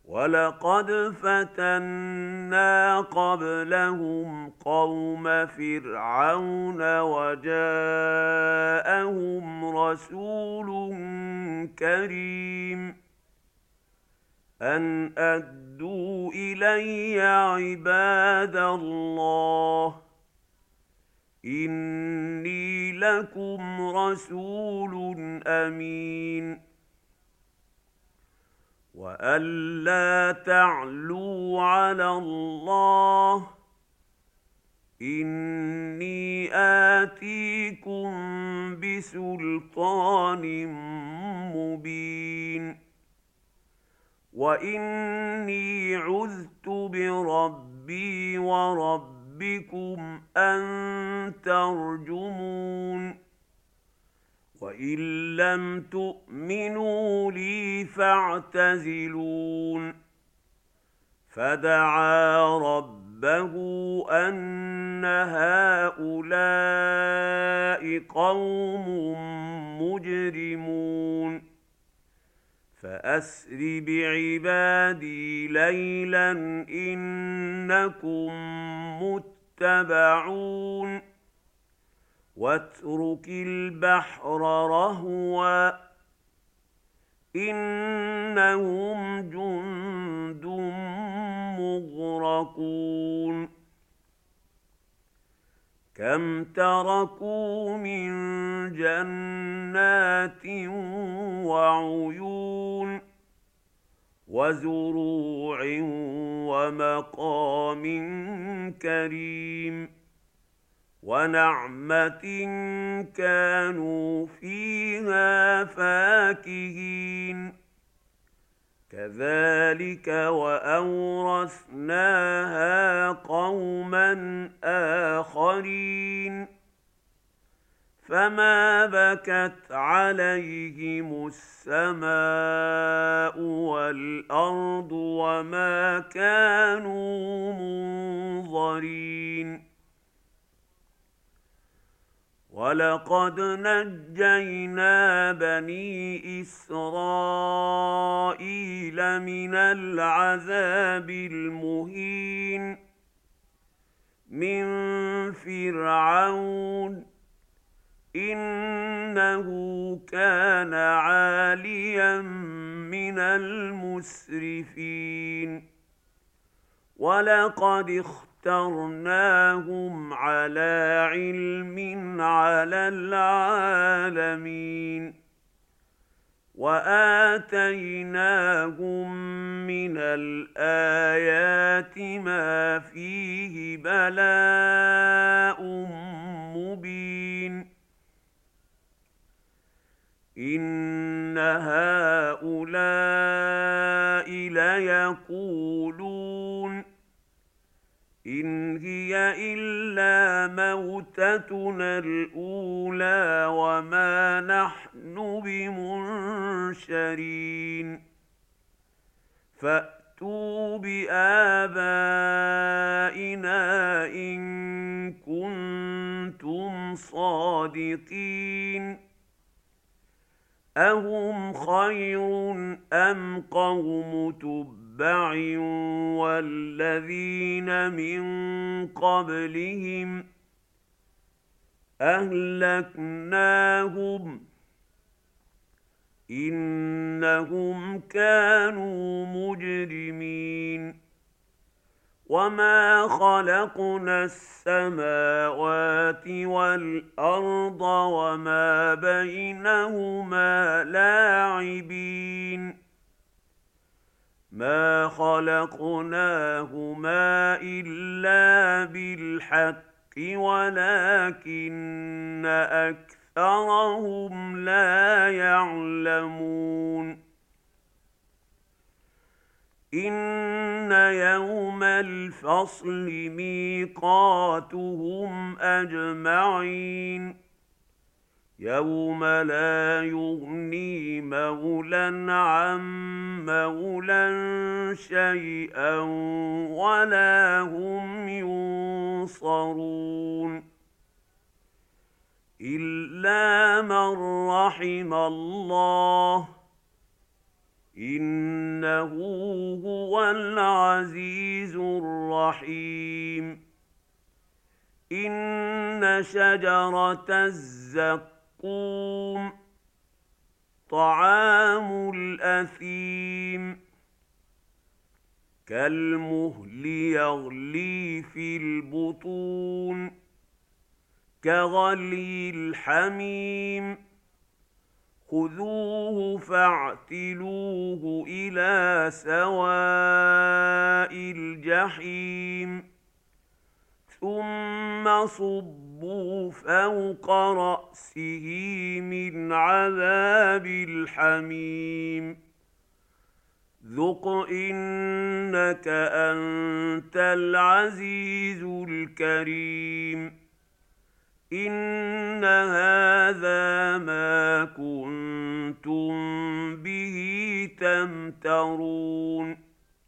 وَلَقَدْ فَتَنَّا قَبْلَهُمْ قَوْمَ فِرْعَوْنَ وَجَاءَهُمْ رَسُولٌ كَرِيمٌ أَنْ أَدُّوا إِلَيَّ عِبَادَ اللَّهِ إِنِّي لَكُمْ رَسُولٌ أَمِينٌ وَأَن لَّا تَعْلُوا عَلَى اللَّهِ إِنِّي آتِيكُم بِسُلْطَانٍ مُّبِينٍ وَإِنِّي عُذْتُ بِرَبِّي وَرَبِّكُمْ أَن تَرْجُمُونِ وَإِن لَّمْ تُؤْمِنُوا لِي فَاعْتَزِلُونِ فَدَعَا رَبَّهُ أَنَّ هَٰؤُلَاءِ قَوْمٌ مُّجْرِمُونَ فَأَسْرِ بِعِبَادِي لَيْلًا إِنَّكُم مُّتَّبَعُونَ وَاتْرُكِ الْبَحْرَ رَهْوًا إِنَّهُمْ جُندٌ مُّغْرَقُونَ كَمْ تَرَكُوا مِن جَنَّاتٍ وَعُيُونٍ وَزُرُوعٍ وَمَقَامٍ كَرِيمٍ وَنَعْمَةٍ كَانُوا فِيهَا فَاكِهِينَ كَذَلِكَ وَأَوْرَثْنَاهَا قَوْمًا آخَرِينَ فَمَا بَكَتْ عَلَيْهِمُ السَّمَاءُ وَالْأَرْضُ وَمَا كَانُوا مُنظَرِينَ وَلَقَدْ نَجَّيْنَا بَنِي إِسْرَائِيلَ مِنَ الْعَذَابِ الْمُهِينِ مِنْ فِرْعَوْنَ إِنَّهُ كَانَ عَالِيًا مِنَ الْمُسْرِفِينَ وَلَقَدِ اخْتَرْنَاهُمْ عَلَىٰ عِلْمٍ عَلَى الْعَالَمِينَ وَآتَيْنَاهُم مِّنَ الْآيَاتِ مَا فِيهِ بَلَاءٌ مُّبِينٌ إِنَّ هَٰؤُلَاءِ لَيَقُولُونَ إِنْ هِيَ إِلَّا مَوْتَتُنَا الْأُولَىٰ وَمَا نَحْنُ بِمُنشَرِينَ فَأْتُوا بِآبَائِنَا إِن كُنتُمْ صَادِقِينَ أَهُمْ خَيْرٌ أَمْ قَوْمُ تُبَّعٍ وَالَّذِينَ مِن قَبْلِهِمْ أَهْلَكْنَاهُمْ إِنَّهُمْ كَانُوا مُجْرِمِينَ وَمَا خَلَقْنَا السَّمَاوَاتِ وَالْأَرْضَ وَمَا بَيْنَهُمَا لَاعِبِينَ مَا خَلَقْنَاهُمَا إِلَّا بِالْحَقِّ وَلَكِنَّ أَكْثَرَهُمْ لَا يَعْلَمُونَ إِنَّ يَوْمَ الْفَصْلِ مِيقَاتُهُمْ أَجْمَعِينَ يَوْمَ لَا يُغْنِي مَوْلًى عَن مَّوْلًى شَيْئًا وَلَا هُمْ يُنصَرُونَ إِلَّا مَن رَّحِمَ اللَّهُ إنه هو العزيز الرحيم. إن شجرة الزقوم طعام الأثيم كالمهل يغلي في البطون كغلي الحميم خذوه فاعتلوه إلى سواء الجحيم ثم صبوا فوق رأسه من عذاب الحميم ذق إنك أنت العزيز الكريم. إن هذا ما كنتم به تمترون.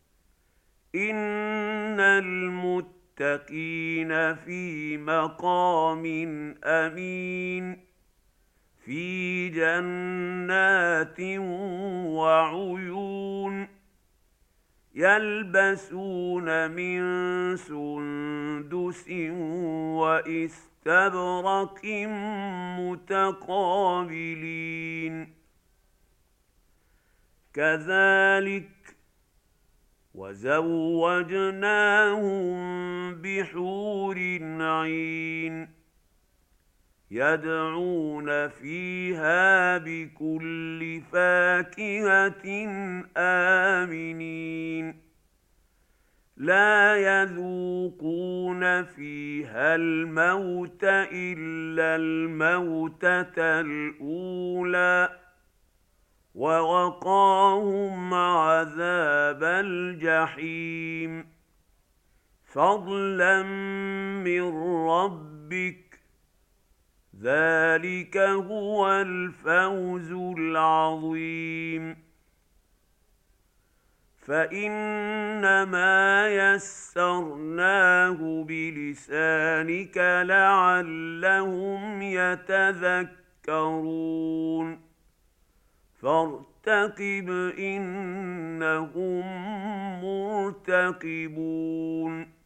إن المتقين في مقام أمين في جنات وعيون يلبسون من سندس واستبرق متقابلين كذلك وزوجناهم بحور عين يدعون فيها بكل فاكهة آمنين لا يذوقون فيها الموت إلا الموتة الأولى ووقاهم عذاب الجحيم فضلا من ربك ذلك هو الفوز العظيم. فإنما يسرناه بلسانك لعلهم يتذكرون فارتقب إنهم مرتقبون